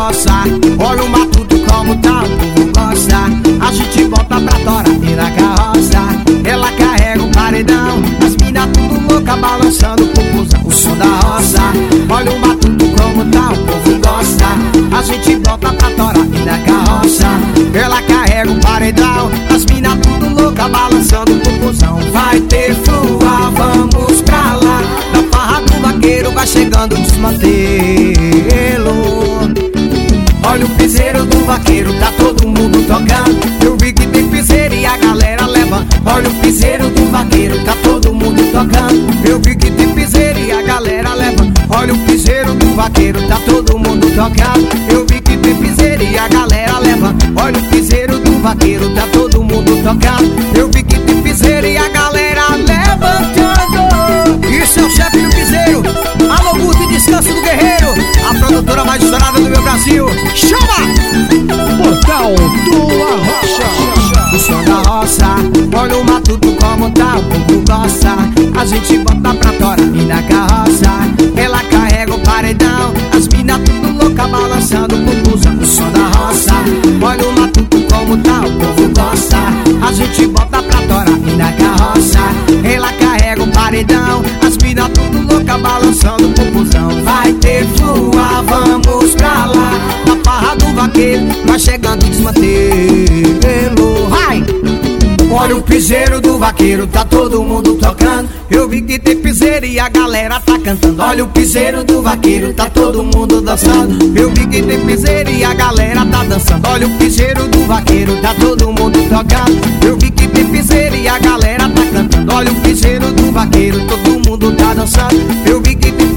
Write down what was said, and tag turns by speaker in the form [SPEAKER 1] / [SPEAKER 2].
[SPEAKER 1] roça. Olha o matuto como tá, o povo gosta. A gente bota pra torar e na carroça ela carrega o paredão. As mina tudo louca balançando o popozão, o som da roça. Olha o matuto como tá, o povo gosta. A gente bota pra torar e na carroça ela carrega o paredão. As mina tudo louca balançando o popozão. Vai ter flua, vamos pra lá. Na farra do vaqueiro vai chegando o desmantelo. Olha o piseiro do vaqueiro, tá todo mundo tocando. Eu vi que tem piseiro e a galera leva. Olha o piseiro do vaqueiro, tá todo mundo tocando. Eu vi que tem piseiro e a galera leva. Olha o piseiro do vaqueiro, tá todo mundo tocando. Eu vi que tem piseiro e a galera leva. Olha o piseiro do vaqueiro, tá todo mundo tocando. Eu vi que tem piseiro e a galera levantando. Isso é o chefe do piseiro. Alô, Guto e Descanso do Guerreiro, a produtora mais estourada do meu Brasil. Chama!
[SPEAKER 2] Portal do Arrocha.
[SPEAKER 1] O som da roça, olha o matuto como tá, o povo gosta. A gente bota pra torar e na carroça ela carrega o paredão. As mina tudo louca balançando o popozão, o som da roça. Olha o matuto como tá, o povo gosta. A gente bota pra torar e na carroça ela carrega o paredão. As mina tudo louca balançando o popozão. Vai ter flua, vamos pra lá. Na farra do vaqueiro vai chegando o desmantelo. Vai! Olha o piseiro do vaqueiro, tá todo mundo tocando. Eu vi que tem piseiro e a galera tá cantando. Olha o piseiro do vaqueiro, tá todo mundo dançando. Eu vi que tem piseiro e a galera tá dançando. Olha o piseiro do vaqueiro, tá todo mundo tocando. Eu vi que tem piseiro e a galera tá cantando. Olha o piseiro do vaqueiro, todo mundo tá dançando. Eu vi que tem